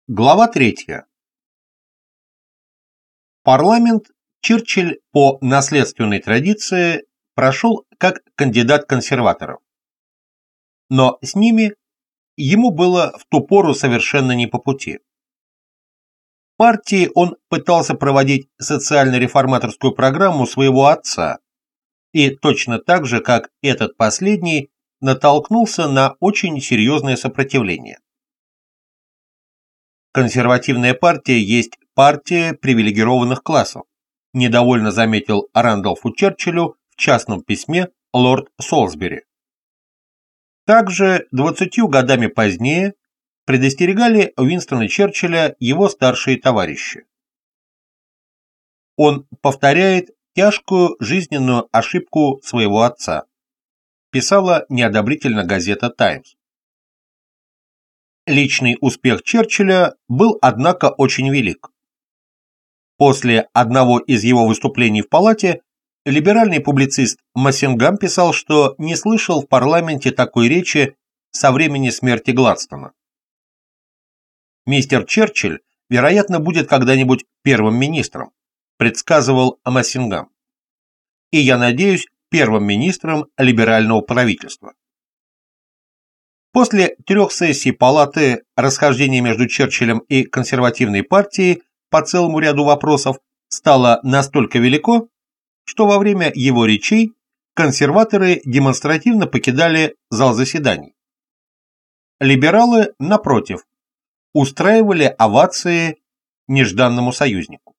Глава 3. Парламент Черчилль по наследственной традиции прошел как кандидат консерваторов. Но с ними ему было в ту пору совершенно не по пути. В партии он пытался проводить социально-реформаторскую программу своего отца, и точно так же, как этот последний, натолкнулся на очень серьезное сопротивление. Консервативная партия есть партия привилегированных классов, недовольно заметил Рэндольфу Черчиллю в частном письме лорд Солсбери. Также 20 годами позднее предостерегали Уинстона Черчилля его старшие товарищи. Он повторяет тяжкую жизненную ошибку своего отца, писала неодобрительно газета «Таймс». Личный успех Черчилля был, однако, очень велик. После одного из его выступлений в палате либеральный публицист Массингам писал, что не слышал в парламенте такой речи со времени смерти Гладстона. «Мистер Черчилль, вероятно, будет когда-нибудь первым министром», предсказывал Массингам. «И, я надеюсь, первым министром либерального правительства». После 3 сессий палаты расхождение между Черчиллем и консервативной партией по целому ряду вопросов стало настолько велико, что во время его речей консерваторы демонстративно покидали зал заседаний. Либералы, напротив, устраивали овации нежданному союзнику.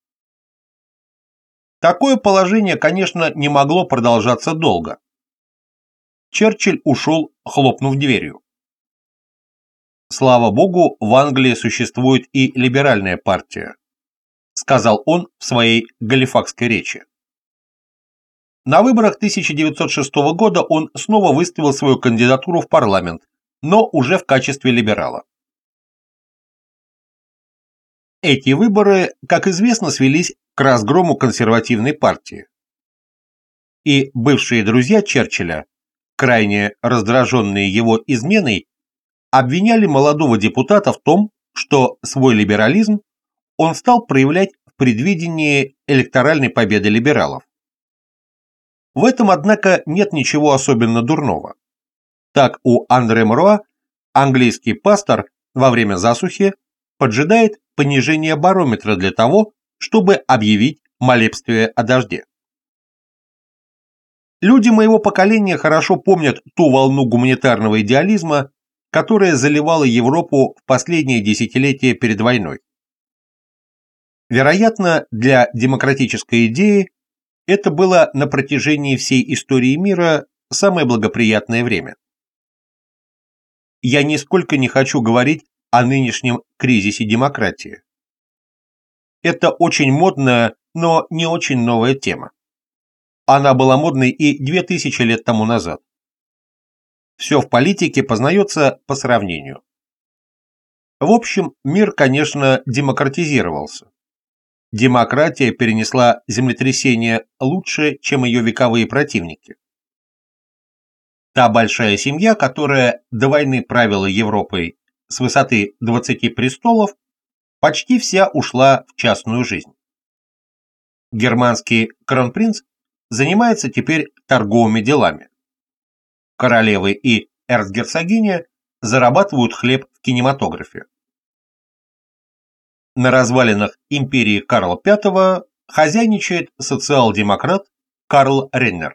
Такое положение, конечно, не могло продолжаться долго. Черчилль ушел, хлопнув дверью. «Слава Богу, в Англии существует и либеральная партия», сказал он в своей галифакской речи. На выборах 1906 года он снова выставил свою кандидатуру в парламент, но уже в качестве либерала. Эти выборы, как известно, свелись к разгрому консервативной партии. И бывшие друзья Черчилля, крайне раздраженные его изменой, обвиняли молодого депутата в том, что свой либерализм он стал проявлять в предвидении электоральной победы либералов. В этом, однако, нет ничего особенно дурного. Так у Андре Мруа английский пастор во время засухи поджидает понижение барометра для того, чтобы объявить молебствие о дожде. Люди моего поколения хорошо помнят ту волну гуманитарного идеализма, которая заливала Европу в последние десятилетия перед войной. Вероятно, для демократической идеи это было на протяжении всей истории мира самое благоприятное время. Я нисколько не хочу говорить о нынешнем кризисе демократии. Это очень модная, но не очень новая тема. Она была модной и 2000 лет тому назад. Все в политике познается по сравнению. В общем, мир, конечно, демократизировался. Демократия перенесла землетрясение лучше, чем ее вековые противники. Та большая семья, которая до войны правила Европой с высоты 20 престолов, почти вся ушла в частную жизнь. Германский кронпринц занимается теперь торговыми делами. Королевы и эрцгерцогиня зарабатывают хлеб в кинематографе. На развалинах империи Карла V хозяйничает социал-демократ Карл Реннер.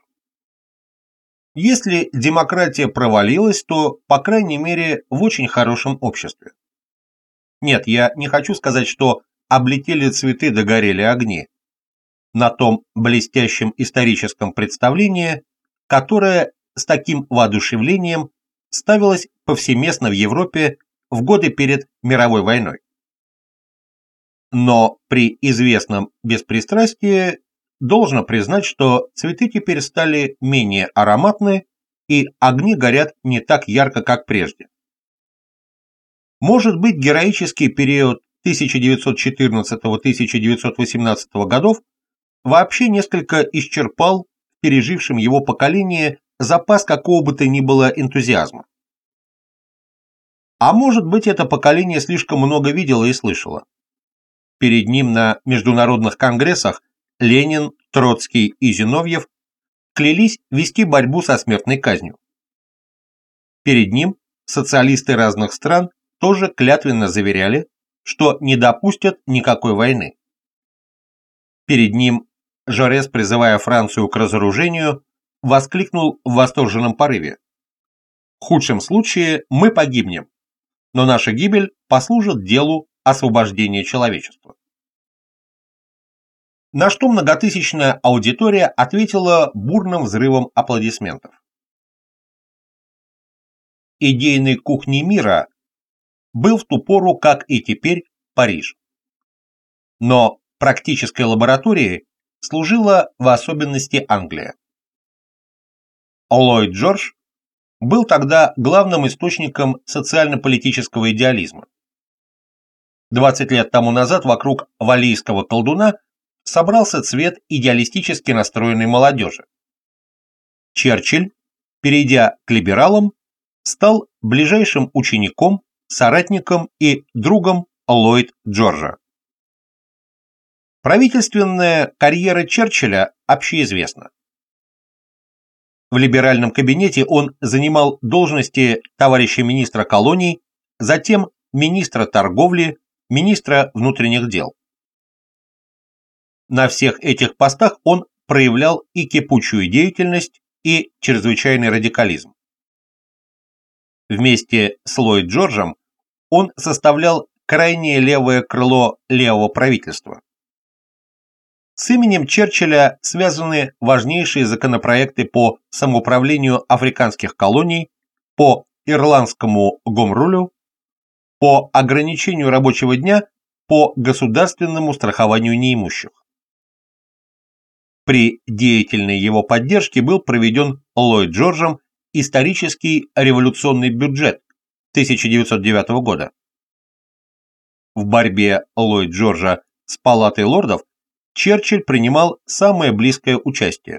Если демократия провалилась, то, по крайней мере, в очень хорошем обществе. Нет, я не хочу сказать, что облетели цветы да горели огни. На том блестящем историческом представлении, которое с таким воодушевлением ставилось повсеместно в Европе в годы перед мировой войной. Но при известном беспристрастии должно признать, что цветы теперь стали менее ароматны и огни горят не так ярко, как прежде. Может быть, героический период 1914-1918 годов вообще несколько исчерпал в пережившем его поколении запас какого бы то ни было энтузиазма. А может быть, это поколение слишком много видело и слышало. Перед ним на международных конгрессах Ленин, Троцкий и Зиновьев клялись вести борьбу со смертной казнью. Перед ним социалисты разных стран тоже клятвенно заверяли, что не допустят никакой войны. Перед ним Жорес, призывая Францию к разоружению, воскликнул в восторженном порыве: «В худшем случае мы погибнем, но наша гибель послужит делу освобождения человечества». На что многотысячная аудитория ответила бурным взрывом аплодисментов. Идейной кухней мира был в ту пору, как и теперь, Париж. Но практической лабораторией служила в особенности Англия. Ллойд Джордж был тогда главным источником социально-политического идеализма. 20 лет тому назад вокруг валлийского колдуна собрался цвет идеалистически настроенной молодежи. Черчилль, перейдя к либералам, стал ближайшим учеником, соратником и другом Ллойд Джорджа. Правительственная карьера Черчилля общеизвестна. В либеральном кабинете он занимал должности товарища министра колоний, затем министра торговли, министра внутренних дел. На всех этих постах он проявлял и кипучую деятельность, и чрезвычайный радикализм. Вместе с Ллойд Джорджем он составлял крайнее левое крыло левого правительства. С именем Черчилля связаны важнейшие законопроекты по самоуправлению африканских колоний, по ирландскому гомрулю, по ограничению рабочего дня, по государственному страхованию неимущих. При деятельной его поддержке был проведен Ллойд Джорджем исторический революционный бюджет 1909 года. В борьбе Ллойд Джорджа с Палатой лордов Черчилль принимал самое близкое участие.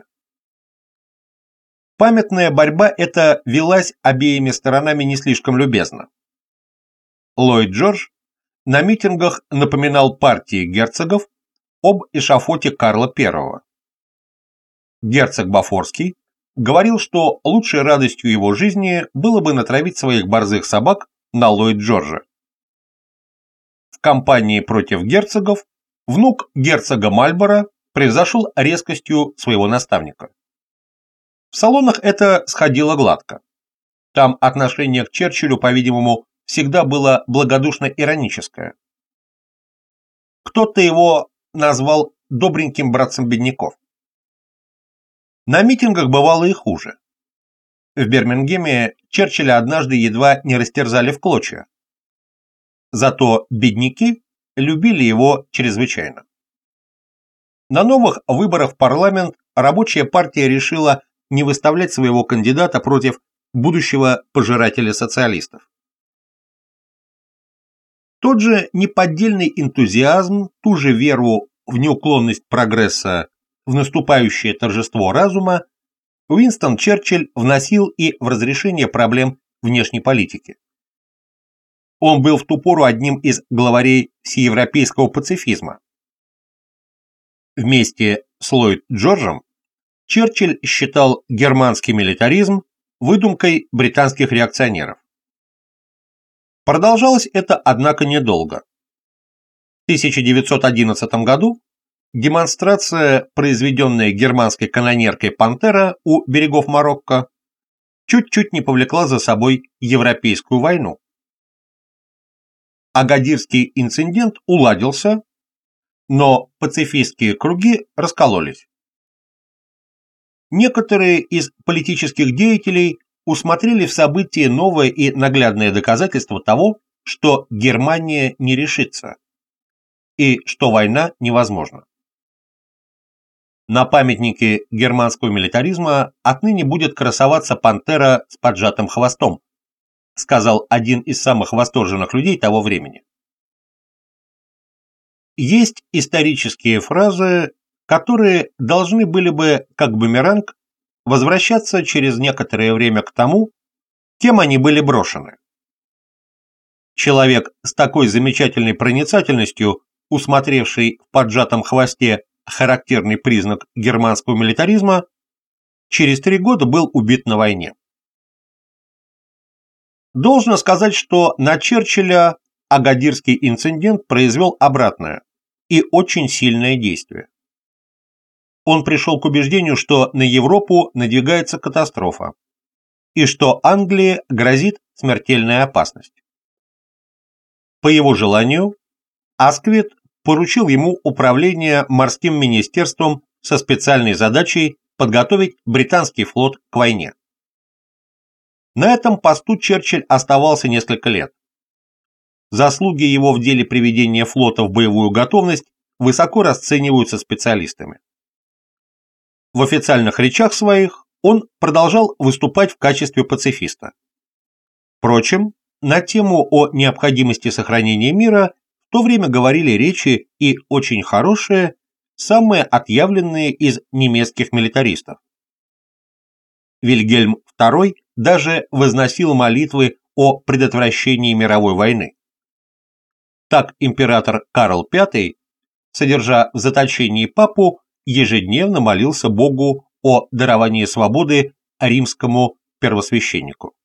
Памятная борьба эта велась обеими сторонами не слишком любезно. Ллойд Джордж на митингах напоминал партии герцогов об эшафоте Карла I. Герцог Бафорский говорил, что лучшей радостью его жизни было бы натравить своих борзых собак на Ллойд Джорджа. В кампании против герцогов внук герцога Мальборо превзошел резкостью своего наставника. В салонах это сходило гладко. Там отношение к Черчиллю, по-видимому, всегда было благодушно-ироническое. Кто-то его назвал добреньким братцем бедняков. На митингах бывало и хуже. В Бирмингеме Черчилля однажды едва не растерзали в клочья. Зато бедняки любили его чрезвычайно. На новых выборах в парламент рабочая партия решила не выставлять своего кандидата против будущего пожирателя социалистов. Тот же неподдельный энтузиазм, ту же веру в неуклонность прогресса, в наступающее торжество разума Уинстон Черчилль вносил и в разрешение проблем внешней политики. Он был в ту пору одним из главарей всеевропейского пацифизма. Вместе с Ллойд Джорджем Черчилль считал германский милитаризм выдумкой британских реакционеров. Продолжалось это, однако, недолго. В 1911 году демонстрация, произведенная германской канонеркой «Пантера» у берегов Марокко, чуть-чуть не повлекла за собой Европейскую войну. Агадирский инцидент уладился, но пацифистские круги раскололись. Некоторые из политических деятелей усмотрели в событии новое и наглядное доказательство того, что Германия не решится и что война невозможна. На памятнике германского милитаризма отныне будет красоваться пантера с поджатым хвостом, сказал один из самых восторженных людей того времени. Есть исторические фразы, которые должны были бы, как бумеранг, возвращаться через некоторое время к тому, кем они были брошены. Человек с такой замечательной проницательностью, усмотревший в поджатом хвосте характерный признак германского милитаризма, через 3 года был убит на войне. Должно сказать, что на Черчилля Агадирский инцидент произвел обратное и очень сильное действие. Он пришел к убеждению, что на Европу надвигается катастрофа и что Англии грозит смертельная опасность. По его желанию, Асквит поручил ему управление морским министерством со специальной задачей подготовить британский флот к войне. На этом посту Черчилль оставался несколько лет. Заслуги его в деле приведения флота в боевую готовность высоко расцениваются специалистами. В официальных речах своих он продолжал выступать в качестве пацифиста. Впрочем, на тему о необходимости сохранения мира в то время говорили речи и очень хорошие, самые отъявленные из немецких милитаристов. Вильгельм II даже возносил молитвы о предотвращении мировой войны. Так император Карл V, содержа в заточении папу, ежедневно молился Богу о даровании свободы римскому первосвященнику.